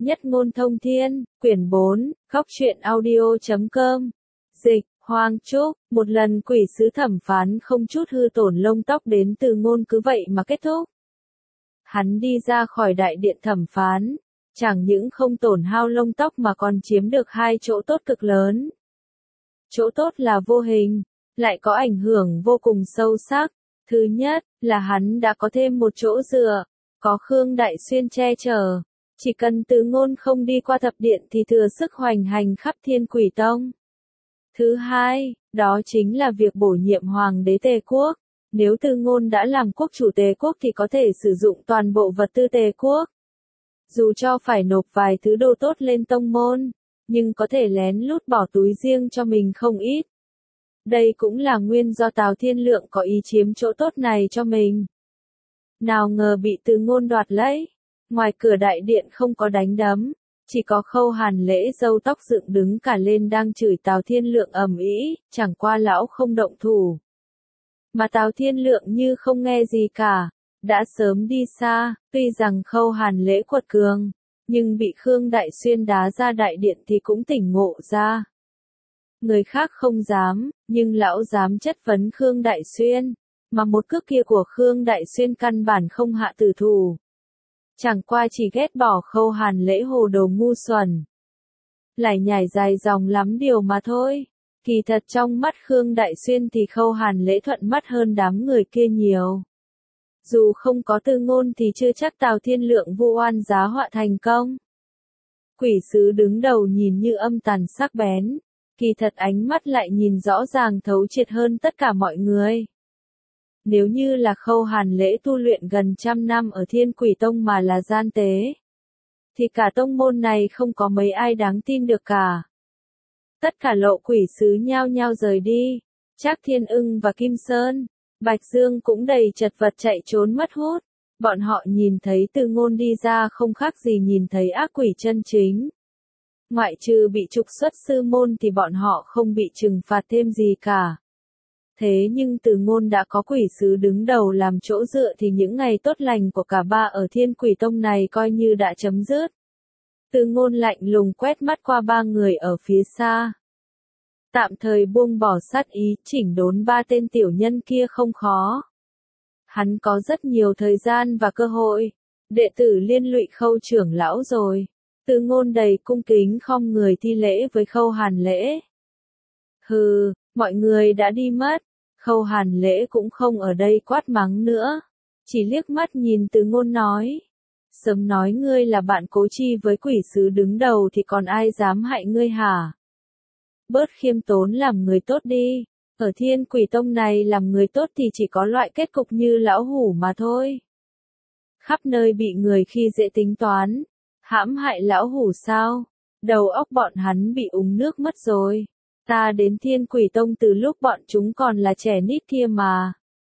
Nhất ngôn thông thiên, quyển 4, góc truyện audio.com. Dịch, Hoàng Trúc, một lần quỷ sứ thẩm phán không chút hư tổn lông tóc đến Từ Ngôn cứ vậy mà kết thúc. Hắn đi ra khỏi đại điện thẩm phán, chẳng những không tổn hao lông tóc mà còn chiếm được hai chỗ tốt cực lớn. Chỗ tốt là vô hình, lại có ảnh hưởng vô cùng sâu sắc. Thứ nhất, là hắn đã có thêm một chỗ dựa, có Khương Đại Xuyên che chở. Chỉ cần Từ Ngôn không đi qua thập điện thì thừa sức hoành hành khắp Thiên Quỷ Tông. Thứ hai, đó chính là việc bổ nhiệm hoàng đế Tề Quốc. Nếu Từ Ngôn đã làm quốc chủ Tề Quốc thì có thể sử dụng toàn bộ vật tư Tề Quốc. Dù cho phải nộp vài thứ đồ tốt lên tông môn, nhưng có thể lén lút bỏ túi riêng cho mình không ít. Đây cũng là nguyên do Tào Thiên Lượng có ý chiếm chỗ tốt này cho mình. Nào ngờ bị Từ Ngôn đoạt lấy. Ngoài cửa đại điện không có đánh đấm, chỉ có Khâu Hàn Lễ râu tóc dựng đứng cả lên đang chửi Tào Thiên Lượng ầm ĩ, chẳng qua lão không động thủ. Mà Tào Thiên Lượng như không nghe gì cả, đã sớm đi xa. Tuy rằng Khâu Hàn Lễ quật cường, nhưng bị Khương Đại Xuyên đá ra đại điện thì cũng tỉnh ngộ ra. Người khác không dám, nhưng lão dám chất vấn Khương Đại Xuyên, mà một cước kia của Khương Đại Xuyên căn bản không hạ tử thủ. Chẳng qua chỉ ghét bỏ Khâu Hàn Lễ hồ đồ ngu xuẩn. Lại nhảy dài dòng lắm điều mà thôi. Kỳ thật trong mắt Khương Đại Xuyên thì Khâu Hàn Lễ thuận mắt hơn đám người kia nhiều. Dù không có Từ Ngôn thì chưa chắc Tào Thiên Lượng vu oan giá họa thành công. Quỷ sứ đứng đầu nhìn như âm tàn sắc bén, kỳ thật ánh mắt lại nhìn rõ ràng thấu triệt hơn tất cả mọi người. Nếu như là Khâu Hàn Lễ tu luyện gần trăm năm ở Thiên Quỷ Tông mà là gian tế, thì cả tông môn này không có mấy ai đáng tin được cả. Tất cả lộ quỷ sứ nhao nhao rời đi, Trác Thiên Ưng và Kim Sơn, Bạch Dương cũng đầy chật vật chạy trốn mất hút. Bọn họ nhìn thấy Từ Ngôn đi ra không khác gì nhìn thấy ác quỷ chân chính. Ngoại trừ bị trục xuất sư môn thì bọn họ không bị trừng phạt thêm gì cả. Thế nhưng Từ Ngôn đã có quỷ sứ đứng đầu làm chỗ dựa thì những ngày tốt lành của cả ba ở Thiên Quỷ Tông này coi như đã chấm dứt. Từ Ngôn lạnh lùng quét mắt qua ba người ở phía xa. Tạm thời buông bỏ sát ý, chỉnh đốn ba tên tiểu nhân kia không khó. Hắn có rất nhiều thời gian và cơ hội. Đệ tử liên lụy Khâu trưởng lão rồi. Từ Ngôn đầy cung kính khom người thi lễ với Khâu Hàn Lễ. Hừ, mọi người đã đi mất. Khâu Hàn Lễ cũng không ở đây quát mắng nữa. Chỉ liếc mắt nhìn Từ Ngôn nói. Sớm nói ngươi là bạn cố chi với quỷ sứ đứng đầu thì còn ai dám hại ngươi hả? Bớt khiêm tốn làm người tốt đi. Ở Thiên Quỷ Tông này làm người tốt thì chỉ có loại kết cục như lão hủ mà thôi. Khắp nơi bị người khi dễ tính toán. Hãm hại lão hủ sao? Đầu óc bọn hắn bị uống nước mất rồi. Ta đến Thiên Quỷ Tông từ lúc bọn chúng còn là trẻ nít kia mà.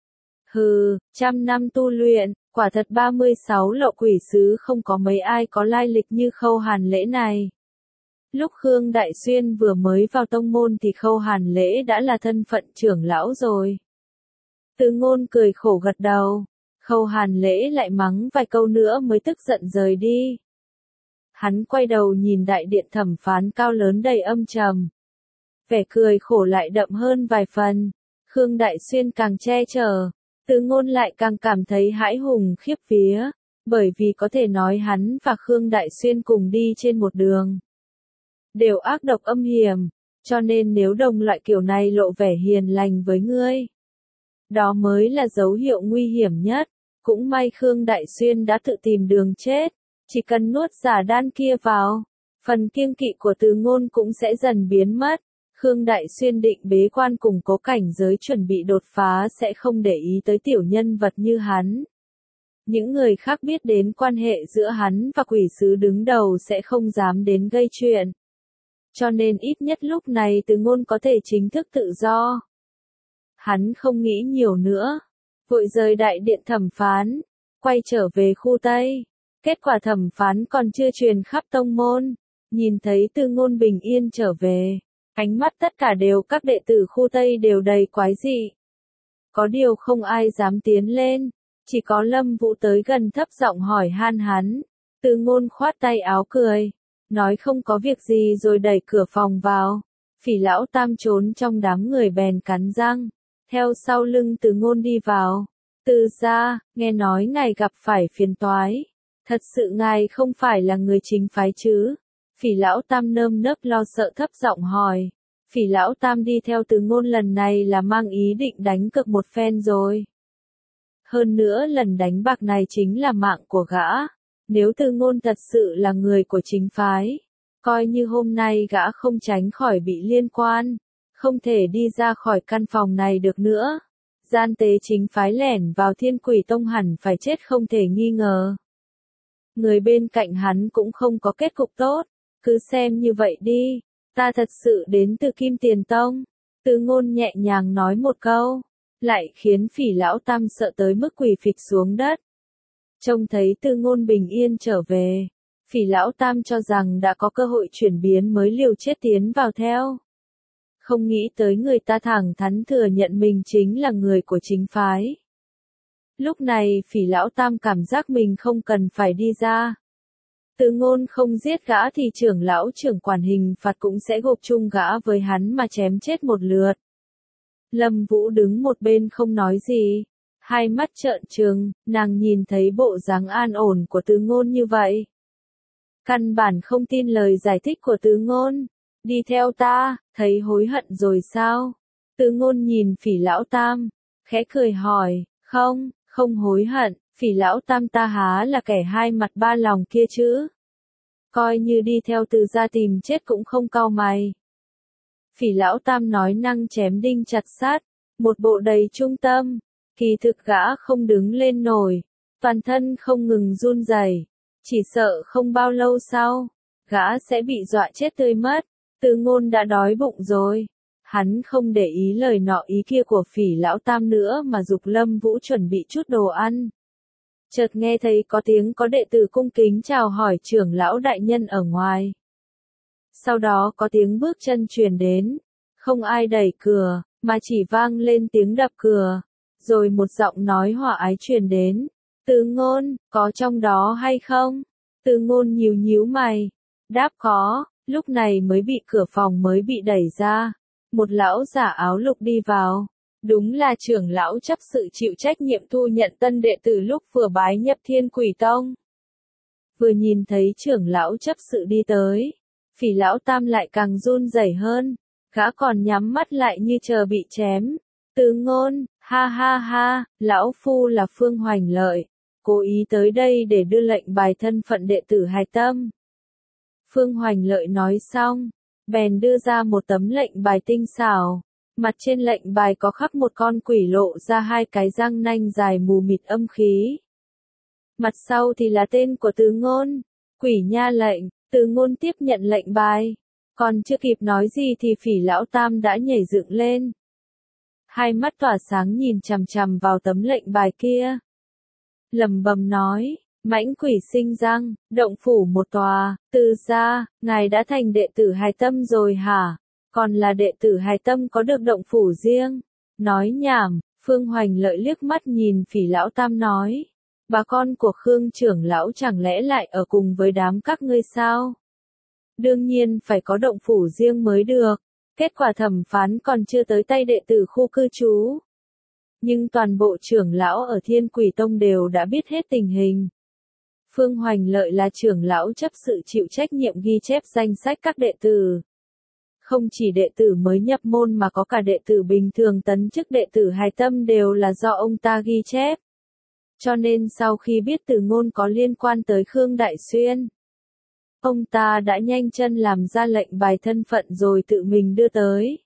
Hừ, trăm năm tu luyện, quả thật 36 lộ quỷ sứ không có mấy ai có lai lịch như Khâu Hàn Lễ này. Lúc Khương Đại Xuyên vừa mới vào tông môn thì Khâu Hàn Lễ đã là thân phận trưởng lão rồi. Từ Ngôn cười khổ gật đầu. Khâu Hàn Lễ lại mắng vài câu nữa mới tức giận rời đi. Hắn quay đầu nhìn đại điện thẩm phán cao lớn đầy âm trầm. Vẻ cười khổ lại đậm hơn vài phần. Khương Đại Xuyên càng che chở, Từ Ngôn lại càng cảm thấy hãi hùng khiếp vía, bởi vì có thể nói hắn và Khương Đại Xuyên cùng đi trên một đường. Đều ác độc âm hiểm, cho nên nếu đồng loại kiểu này lộ vẻ hiền lành với ngươi, đó mới là dấu hiệu nguy hiểm nhất. Cũng may Khương Đại Xuyên đã tự tìm đường chết, chỉ cần nuốt giả đan kia vào, phần kiêng kỵ của Từ Ngôn cũng sẽ dần biến mất. Khương Đại Xuyên định bế quan củng cố cảnh giới chuẩn bị đột phá sẽ không để ý tới tiểu nhân vật như hắn. Những người khác biết đến quan hệ giữa hắn và quỷ sứ đứng đầu sẽ không dám đến gây chuyện. Cho nên ít nhất lúc này Từ Ngôn có thể chính thức tự do. Hắn không nghĩ nhiều nữa, vội rời đại điện thẩm phán, quay trở về khu Tây. Kết quả thẩm phán còn chưa truyền khắp tông môn, nhìn thấy Từ Ngôn bình yên trở về. Ánh mắt tất cả đều các đệ tử khu Tây đều đầy quái dị. Có điều không ai dám tiến lên, chỉ có Lâm Vũ tới gần thấp giọng hỏi han hắn. Từ Ngôn khoát tay áo cười, nói không có việc gì rồi đẩy cửa phòng vào. Phỉ Lão Tam trốn trong đám người bèn cắn răng, theo sau lưng Từ Ngôn đi vào. Từ gia, nghe nói ngài gặp phải phiền toái. Thật sự ngài không phải là người chính phái chứ? Phỉ Lão Tam nơm nớp lo sợ thấp giọng hỏi. Phỉ Lão Tam đi theo Từ Ngôn lần này là mang ý định đánh cược một phen rồi. Hơn nữa lần đánh bạc này chính là mạng của gã. Nếu Từ Ngôn thật sự là người của chính phái, coi như hôm nay gã không tránh khỏi bị liên quan, không thể đi ra khỏi căn phòng này được nữa. Gian tế chính phái lẻn vào Thiên Quỷ Tông hẳn phải chết không thể nghi ngờ. Người bên cạnh hắn cũng không có kết cục tốt, cứ xem như vậy đi, ta thật sự đến từ Kim Tiền Tông. Từ Ngôn nhẹ nhàng nói một câu, lại khiến Phỉ Lão Tam sợ tới mức quỳ phịch xuống đất. Trông thấy Từ Ngôn bình yên trở về, Phỉ Lão Tam cho rằng đã có cơ hội chuyển biến mới liều chết tiến vào theo. Không nghĩ tới người ta thẳng thắn thừa nhận mình chính là người của chính phái. Lúc này Phỉ Lão Tam cảm giác mình không cần phải đi ra. Từ Ngôn không giết gã thì trưởng lão trưởng quản hình phạt cũng sẽ gộp chung gã với hắn mà chém chết một lượt. Lâm Vũ đứng một bên không nói gì, hai mắt trợn trừng, nàng nhìn thấy bộ dáng an ổn của Từ Ngôn như vậy. Căn bản không tin lời giải thích của Từ Ngôn. Đi theo ta, thấy hối hận rồi sao? Từ Ngôn nhìn Phỉ Lão Tam, khẽ cười hỏi, không hối hận, Phỉ Lão Tam ta há là kẻ hai mặt ba lòng kia chứ? Coi như đi theo Từ gia tìm chết cũng không cau mày. Phỉ Lão Tam nói năng chém đinh chặt sắt, một bộ đầy trung tâm, kỳ thực gã không đứng lên nổi, toàn thân không ngừng run rẩy, chỉ sợ không bao lâu sau, gã sẽ bị dọa chết tươi mất. Từ Ngôn đã đói bụng rồi. Hắn không để ý lời nọ ý kia của Phỉ Lão Tam nữa mà giục Lâm Vũ chuẩn bị chút đồ ăn. Chợt nghe thấy có tiếng có đệ tử cung kính chào hỏi trưởng lão đại nhân ở ngoài. Sau đó có tiếng bước chân truyền đến, không ai đẩy cửa, mà chỉ vang lên tiếng đập cửa, rồi một giọng nói hòa ái truyền đến. Từ Ngôn, có trong đó hay không? Từ Ngôn nhíu nhíu mày, đáp có. Lúc này mới bị cửa phòng mới bị đẩy ra, một lão giả áo lục đi vào, đúng là trưởng lão chấp sự chịu trách nhiệm thu nhận tân đệ tử lúc vừa bái nhập Thiên Quỷ Tông. Vừa nhìn thấy trưởng lão chấp sự đi tới, Phỉ Lão Tam lại càng run rẩy hơn, gã còn nhắm mắt lại như chờ bị chém. Từ Ngôn, ha ha ha, lão phu là Phương Hoành Lợi, cố ý tới đây để đưa lệnh bài thân phận đệ tử Hài Tâm. Phương Hoành Lợi nói xong, bèn đưa ra một tấm lệnh bài tinh xảo, mặt trên lệnh bài có khắc một con quỷ lộ ra hai cái răng nanh dài mù mịt âm khí. Mặt sau thì là tên của Từ Ngôn, Quỷ Nha lệnh. Từ Ngôn tiếp nhận lệnh bài, còn chưa kịp nói gì thì Phỉ Lão Tam đã nhảy dựng lên. Hai mắt tỏa sáng nhìn chằm chằm vào tấm lệnh bài kia. Lẩm bẩm nói, mãnh quỷ sinh răng, động phủ một tòa, Từ gia, ngài đã thành đệ tử Hài Tâm rồi hả? Còn là đệ tử Hài Tâm có được động phủ riêng? Nói nhảm, Phương Hoành Lợi liếc mắt nhìn Phỉ Lão Tam nói. Bà con của Khương trưởng lão chẳng lẽ lại ở cùng với đám các ngươi sao? Đương nhiên phải có động phủ riêng mới được. Kết quả thẩm phán còn chưa tới tay đệ tử khu cư trú. Nhưng toàn bộ trưởng lão ở Thiên Quỷ Tông đều đã biết hết tình hình. Phương Hoành Lợi là trưởng lão chấp sự chịu trách nhiệm ghi chép danh sách các đệ tử. Không chỉ đệ tử mới nhập môn mà có cả đệ tử bình thường tấn chức đệ tử Hài Tâm đều là do ông ta ghi chép. Cho nên sau khi biết Từ Ngôn có liên quan tới Khương Đại Xuyên, ông ta đã nhanh chân làm ra lệnh bài thân phận rồi tự mình đưa tới.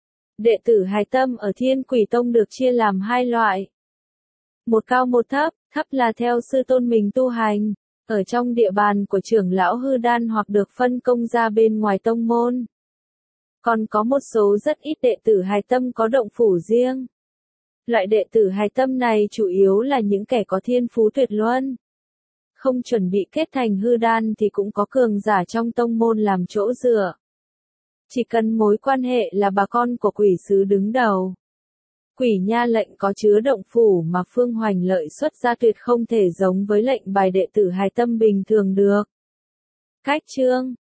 Đệ tử Hài Tâm ở Thiên Quỷ Tông được chia làm hai loại. Một cao một thấp, thấp là theo sư tôn mình tu hành, ở trong địa bàn của trưởng lão hư đan hoặc được phân công ra bên ngoài tông môn. Còn có một số rất ít đệ tử Hài Tâm có động phủ riêng. Loại đệ tử Hài Tâm này chủ yếu là những kẻ có thiên phú tuyệt luân. Không chuẩn bị kết thành hư đan thì cũng có cường giả trong tông môn làm chỗ dựa. Chỉ cần mối quan hệ là bà con của quỷ sứ đứng đầu. Quỷ nha lệnh có chứa động phủ mà Phương Hoành Lợi xuất ra tuyệt không thể giống với lệnh bài đệ tử hài tâm bình thường được. Cách chương